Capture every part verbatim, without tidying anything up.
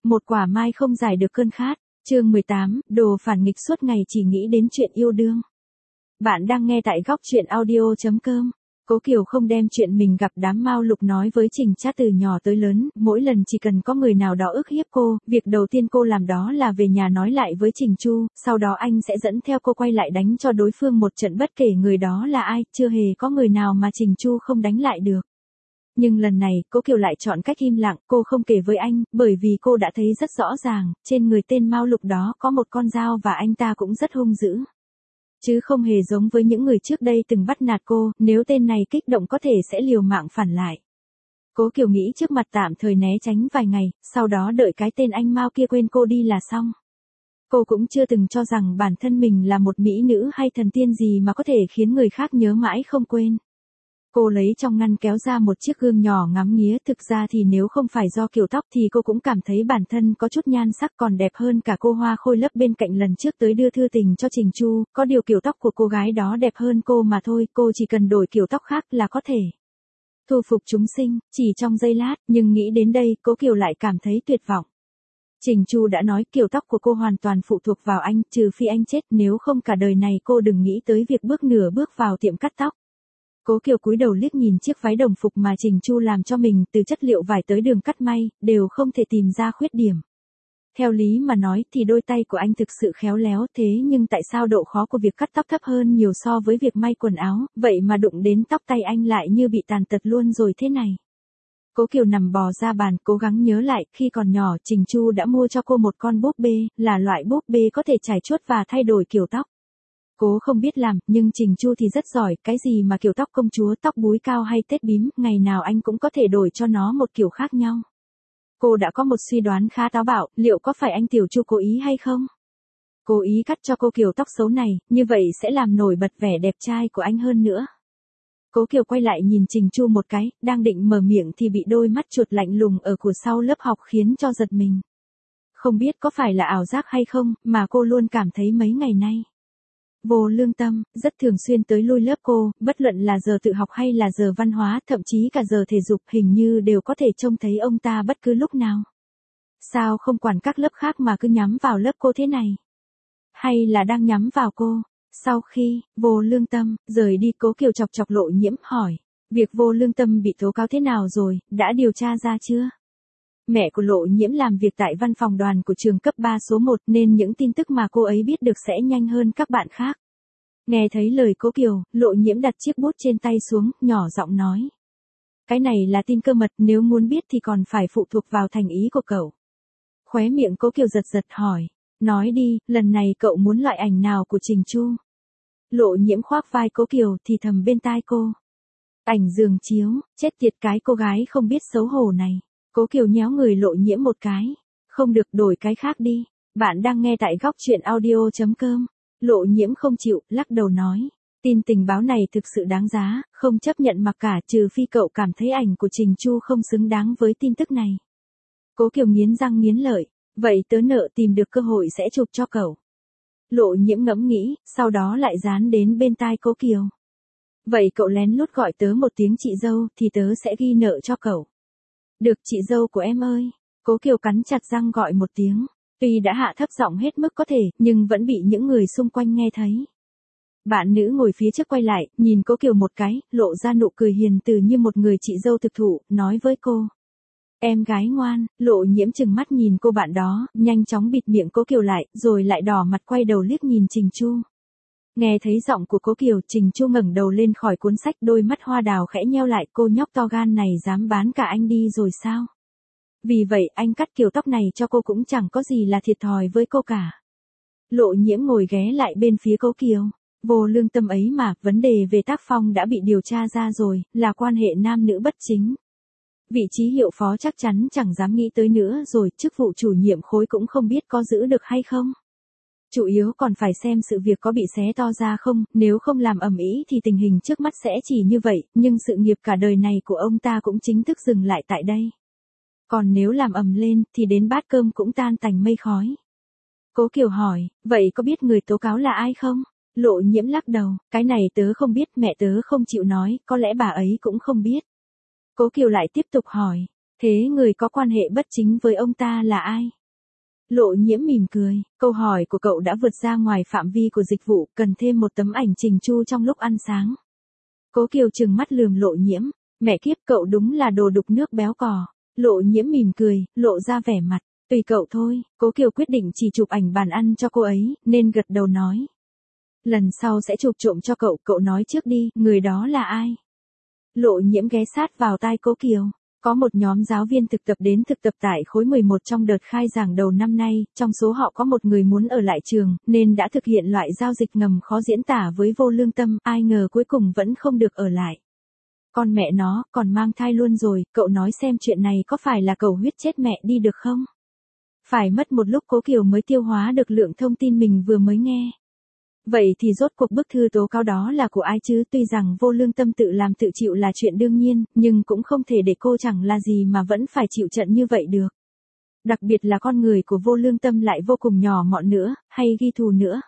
Một quả mai không giải được cơn khát. Chương mười tám, đồ phản nghịch suốt ngày chỉ nghĩ đến chuyện yêu đương. Bạn đang nghe tại góc truyện audio chấm com. Cố Kiều không đem chuyện mình gặp đám Mao Lục nói với Trình Trác từ nhỏ tới lớn, mỗi lần chỉ cần có người nào đó ức hiếp cô, việc đầu tiên cô làm đó là về nhà nói lại với Trình Chu, sau đó anh sẽ dẫn theo cô quay lại đánh cho đối phương một trận bất kể người đó là ai, chưa hề có người nào mà Trình Chu không đánh lại được. Nhưng lần này, Cố Kiều lại chọn cách im lặng, cô không kể với anh, bởi vì cô đã thấy rất rõ ràng, trên người tên Mao Lục đó có một con dao và anh ta cũng rất hung dữ. Chứ không hề giống với những người trước đây từng bắt nạt cô, nếu tên này kích động có thể sẽ liều mạng phản lại. Cố Kiều nghĩ trước mặt tạm thời né tránh vài ngày, sau đó đợi cái tên anh Mao kia quên cô đi là xong. Cô cũng chưa từng cho rằng bản thân mình là một mỹ nữ hay thần tiên gì mà có thể khiến người khác nhớ mãi không quên. Cô lấy trong ngăn kéo ra một chiếc gương nhỏ ngắm nghía, thực ra thì nếu không phải do kiểu tóc thì cô cũng cảm thấy bản thân có chút nhan sắc còn đẹp hơn cả cô Hoa Khôi Lấp bên cạnh lần trước tới đưa thư tình cho Trình Chu, có điều kiểu tóc của cô gái đó đẹp hơn cô mà thôi, cô chỉ cần đổi kiểu tóc khác là có thể thu phục chúng sinh, chỉ trong giây lát, nhưng nghĩ đến đây, Cố Kiều lại cảm thấy tuyệt vọng. Trình Chu đã nói kiểu tóc của cô hoàn toàn phụ thuộc vào anh, trừ phi anh chết, nếu không cả đời này cô đừng nghĩ tới việc bước nửa bước vào tiệm cắt tóc. Cố Kiều cúi đầu liếc nhìn chiếc váy đồng phục mà Trình Chu làm cho mình, từ chất liệu vải tới đường cắt may, đều không thể tìm ra khuyết điểm. Theo lý mà nói thì đôi tay của anh thực sự khéo léo, thế nhưng tại sao độ khó của việc cắt tóc thấp hơn nhiều so với việc may quần áo, vậy mà đụng đến tóc tay anh lại như bị tàn tật luôn rồi thế này. Cố Kiều nằm bò ra bàn, cố gắng nhớ lại, khi còn nhỏ Trình Chu đã mua cho cô một con búp bê, là loại búp bê có thể chải chuốt và thay đổi kiểu tóc. Cố không biết làm, nhưng Trình Chu thì rất giỏi, cái gì mà kiểu tóc công chúa, tóc búi cao hay tết bím, ngày nào anh cũng có thể đổi cho nó một kiểu khác nhau. Cô đã có một suy đoán khá táo bạo, liệu có phải anh Tiểu Chu cố ý hay không? Cố ý cắt cho cô kiểu tóc xấu này, như vậy sẽ làm nổi bật vẻ đẹp trai của anh hơn nữa. Cố Kiều quay lại nhìn Trình Chu một cái, đang định mở miệng thì bị đôi mắt chuột lạnh lùng ở của sau lớp học khiến cho giật mình. Không biết có phải là ảo giác hay không, mà cô luôn cảm thấy mấy ngày nay Vô Lương Tâm, rất thường xuyên tới lui lớp cô, bất luận là giờ tự học hay là giờ văn hóa, thậm chí cả giờ thể dục, hình như đều có thể trông thấy ông ta bất cứ lúc nào. Sao không quản các lớp khác mà cứ nhắm vào lớp cô thế này? Hay là đang nhắm vào cô? Sau khi, Vô Lương Tâm, rời đi, Cố Kiều chọc chọc Lộ Nhiễm hỏi, việc Vô Lương Tâm bị tố cáo thế nào rồi, đã điều tra ra chưa? Mẹ của Lộ Nhiễm làm việc tại văn phòng đoàn của trường cấp ba số một nên những tin tức mà cô ấy biết được sẽ nhanh hơn các bạn khác. Nghe thấy lời Cố Kiều, Lộ Nhiễm đặt chiếc bút trên tay xuống, nhỏ giọng nói. Cái này là tin cơ mật, nếu muốn biết thì còn phải phụ thuộc vào thành ý của cậu. Khóe miệng Cố Kiều giật giật hỏi, nói đi, lần này cậu muốn loại ảnh nào của Trình Chu? Lộ Nhiễm khoác vai Cố Kiều thì thầm bên tai cô. Ảnh giường chiếu, chết tiệt cái cô gái không biết xấu hổ này. Cố Kiều nhéo người Lộ Nhiễm một cái. Không được, đổi cái khác đi. Bạn đang nghe tại góc truyện audio chấm com. Lộ Nhiễm không chịu, lắc đầu nói. Tin tình báo này thực sự đáng giá, không chấp nhận mặc cả, trừ phi cậu cảm thấy ảnh của Trình Chu không xứng đáng với tin tức này. Cố Kiều nghiến răng nghiến lợi. Vậy tớ nợ tìm được cơ hội sẽ chụp cho cậu. Lộ Nhiễm ngẫm nghĩ, sau đó lại dán đến bên tai Cố Kiều. Vậy cậu lén lút gọi tớ một tiếng chị dâu thì tớ sẽ ghi nợ cho cậu. Được chị dâu của em ơi. Cố Kiều cắn chặt răng gọi một tiếng. Tuy đã hạ thấp giọng hết mức có thể, nhưng vẫn bị những người xung quanh nghe thấy. Bạn nữ ngồi phía trước quay lại, nhìn Cố Kiều một cái, lộ ra nụ cười hiền từ như một người chị dâu thực thụ, nói với cô. Em gái ngoan. Lộ Nhiễm chừng mắt nhìn cô bạn đó, nhanh chóng bịt miệng Cố Kiều lại, rồi lại đỏ mặt quay đầu liếc nhìn Trình Chu. Nghe thấy giọng của Cố Kiều, Trình Chu ngẩng đầu lên khỏi cuốn sách, đôi mắt hoa đào khẽ nheo lại, cô nhóc to gan này dám bán cả anh đi rồi sao? Vì vậy anh cắt kiểu tóc này cho cô cũng chẳng có gì là thiệt thòi với cô cả. Lộ Nhiễm ngồi ghé lại bên phía Cố Kiều. Vô Lương Tâm ấy mà, vấn đề về tác phong đã bị điều tra ra rồi, là quan hệ nam nữ bất chính. Vị trí hiệu phó chắc chắn chẳng dám nghĩ tới nữa rồi, chức vụ chủ nhiệm khối cũng không biết có giữ được hay không. Chủ yếu còn phải xem sự việc có bị xé to ra không, nếu không làm ầm ĩ thì tình hình trước mắt sẽ chỉ như vậy, nhưng sự nghiệp cả đời này của ông ta cũng chính thức dừng lại tại đây. Còn nếu làm ầm lên thì đến bát cơm cũng tan tành mây khói. Cố Kiều hỏi, vậy có biết người tố cáo là ai không? Lộ Nhiễm lắc đầu, cái này tớ không biết, mẹ tớ không chịu nói, có lẽ bà ấy cũng không biết. Cố Kiều lại tiếp tục hỏi, thế người có quan hệ bất chính với ông ta là ai? Lộ Nhiễm mỉm cười, câu hỏi của cậu đã vượt ra ngoài phạm vi của dịch vụ, cần thêm một tấm ảnh Trình Chu trong lúc ăn sáng. Cố Kiều trừng mắt lườm Lộ Nhiễm, mẹ kiếp cậu đúng là đồ đục nước béo cò. Lộ Nhiễm mỉm cười, lộ ra vẻ mặt, tùy cậu thôi. Cố Kiều quyết định chỉ chụp ảnh bàn ăn cho cô ấy, nên gật đầu nói. Lần sau sẽ chụp trộm cho cậu, cậu nói trước đi, người đó là ai? Lộ Nhiễm ghé sát vào tai Cố Kiều. Có một nhóm giáo viên thực tập đến thực tập tại khối mười một trong đợt khai giảng đầu năm nay, trong số họ có một người muốn ở lại trường, nên đã thực hiện loại giao dịch ngầm khó diễn tả với vô lương tâm, ai ngờ cuối cùng vẫn không được ở lại. Con mẹ nó, còn mang thai luôn rồi, cậu nói xem chuyện này có phải là cầu huyết chết mẹ đi được không? Phải mất một lúc Cố Kiều mới tiêu hóa được lượng thông tin mình vừa mới nghe. Vậy thì rốt cuộc bức thư tố cáo đó là của ai chứ? Tuy rằng vô lương tâm tự làm tự chịu là chuyện đương nhiên, nhưng cũng không thể để cô chẳng là gì mà vẫn phải chịu trận như vậy được. Đặc biệt là con người của vô lương tâm lại vô cùng nhỏ mọn nữa, hay ghi thù nữa.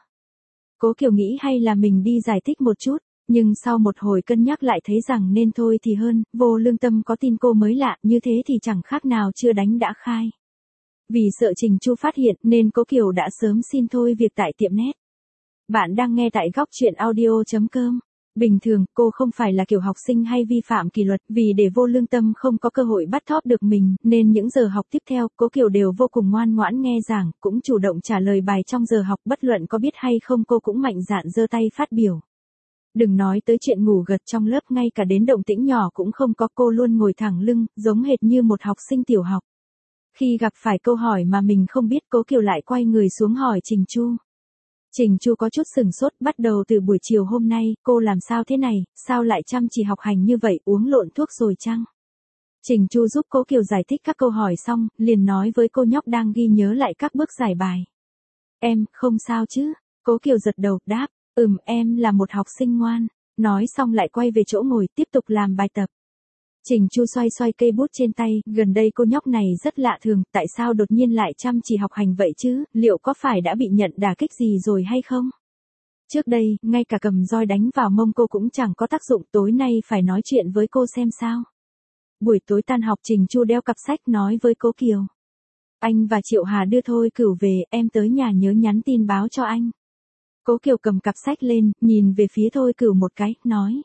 Cố Kiều nghĩ hay là mình đi giải thích một chút, nhưng sau một hồi cân nhắc lại thấy rằng nên thôi thì hơn, vô lương tâm có tin cô mới lạ, như thế thì chẳng khác nào chưa đánh đã khai. Vì sợ Trình Chu phát hiện nên Cố Kiều đã sớm xin thôi việc tại tiệm net. Bạn đang nghe tại góc truyện audio chấm com. Bình thường, cô không phải là kiểu học sinh hay vi phạm kỷ luật, vì để vô lương tâm không có cơ hội bắt thóp được mình, nên những giờ học tiếp theo, Cố Kiều đều vô cùng ngoan ngoãn nghe giảng, cũng chủ động trả lời bài trong giờ học, bất luận có biết hay không cô cũng mạnh dạn giơ tay phát biểu. Đừng nói tới chuyện ngủ gật trong lớp, ngay cả đến động tĩnh nhỏ cũng không có, cô luôn ngồi thẳng lưng, giống hệt như một học sinh tiểu học. Khi gặp phải câu hỏi mà mình không biết, Cố Kiều lại quay người xuống hỏi Trình Chu. Trình Chu có chút sừng sốt, bắt đầu từ buổi chiều hôm nay, cô làm sao thế này, sao lại chăm chỉ học hành như vậy, uống lộn thuốc rồi chăng? Trình Chu giúp Cố Kiều giải thích các câu hỏi xong, liền nói với cô nhóc đang ghi nhớ lại các bước giải bài. Em, không sao chứ? Cố Kiều giật đầu, đáp, ừm, em là một học sinh ngoan. Nói xong lại quay về chỗ ngồi, tiếp tục làm bài tập. Trình Chu xoay xoay cây bút trên tay, gần đây cô nhóc này rất lạ thường, tại sao đột nhiên lại chăm chỉ học hành vậy chứ, liệu có phải đã bị nhận đả kích gì rồi hay không? Trước đây, ngay cả cầm roi đánh vào mông cô cũng chẳng có tác dụng, tối nay phải nói chuyện với cô xem sao. Buổi tối tan học Trình Chu đeo cặp sách nói với Cố Kiều. Anh và Triệu Hà đưa Thôi Cửu về, em tới nhà nhớ nhắn tin báo cho anh. Cố Kiều cầm cặp sách lên, nhìn về phía Thôi Cửu một cái, nói.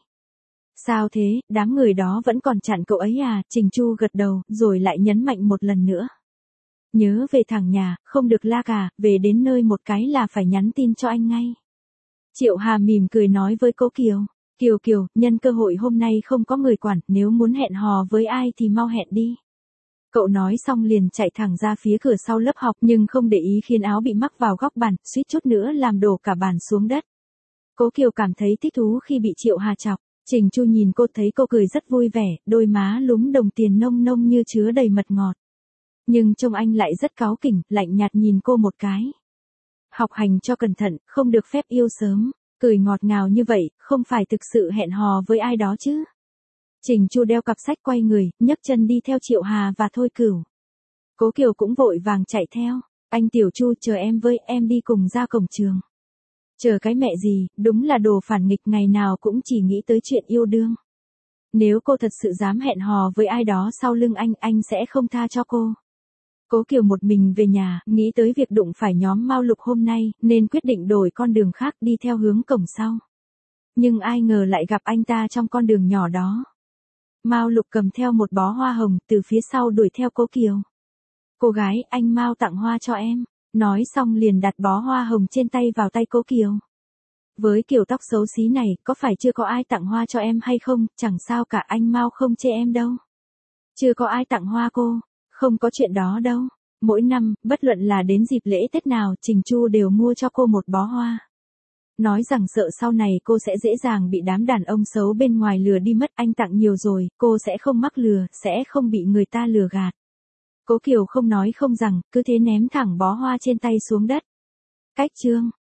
Sao thế, đám người đó vẫn còn chặn cậu ấy à? Trình Chu gật đầu, rồi lại nhấn mạnh một lần nữa. Nhớ về thẳng nhà, không được la cà, về đến nơi một cái là phải nhắn tin cho anh ngay. Triệu Hà mỉm cười nói với Cố Kiều. Kiều Kiều, nhân cơ hội hôm nay không có người quản, nếu muốn hẹn hò với ai thì mau hẹn đi. Cậu nói xong liền chạy thẳng ra phía cửa sau lớp học, nhưng không để ý khiến áo bị mắc vào góc bàn, suýt chút nữa làm đổ cả bàn xuống đất. Cố Kiều cảm thấy thích thú khi bị Triệu Hà chọc. Trình Chu nhìn cô thấy cô cười rất vui vẻ, đôi má lúm đồng tiền nông nông như chứa đầy mật ngọt. Nhưng trông anh lại rất cáu kỉnh, lạnh nhạt nhìn cô một cái. Học hành cho cẩn thận, không được phép yêu sớm, cười ngọt ngào như vậy, không phải thực sự hẹn hò với ai đó chứ. Trình Chu đeo cặp sách quay người, nhấc chân đi theo Triệu Hà và Thôi Cửu. Cố Kiều cũng vội vàng chạy theo, anh Tiểu Chu chờ em với, em đi cùng ra cổng trường. Chờ cái mẹ gì, đúng là đồ phản nghịch, ngày nào cũng chỉ nghĩ tới chuyện yêu đương. Nếu cô thật sự dám hẹn hò với ai đó sau lưng anh, anh sẽ không tha cho cô. Cố Kiều một mình về nhà, nghĩ tới việc đụng phải nhóm Mao Lục hôm nay, nên quyết định đổi con đường khác đi theo hướng cổng sau. Nhưng ai ngờ lại gặp anh ta trong con đường nhỏ đó. Mao Lục cầm theo một bó hoa hồng, từ phía sau đuổi theo Cố Kiều. Cô gái, anh Mao tặng hoa cho em. Nói xong liền đặt bó hoa hồng trên tay vào tay Cố Kiều. Với kiểu tóc xấu xí này, có phải chưa có ai tặng hoa cho em hay không, chẳng sao cả, anh Mao không chê em đâu. Chưa có ai tặng hoa cô, không có chuyện đó đâu. Mỗi năm, bất luận là đến dịp lễ Tết nào, Trình Chu đều mua cho cô một bó hoa. Nói rằng sợ sau này cô sẽ dễ dàng bị đám đàn ông xấu bên ngoài lừa đi mất, anh tặng nhiều rồi, cô sẽ không mắc lừa, sẽ không bị người ta lừa gạt. Cố Kiều không nói không rằng, cứ thế ném thẳng bó hoa trên tay xuống đất. Cách chương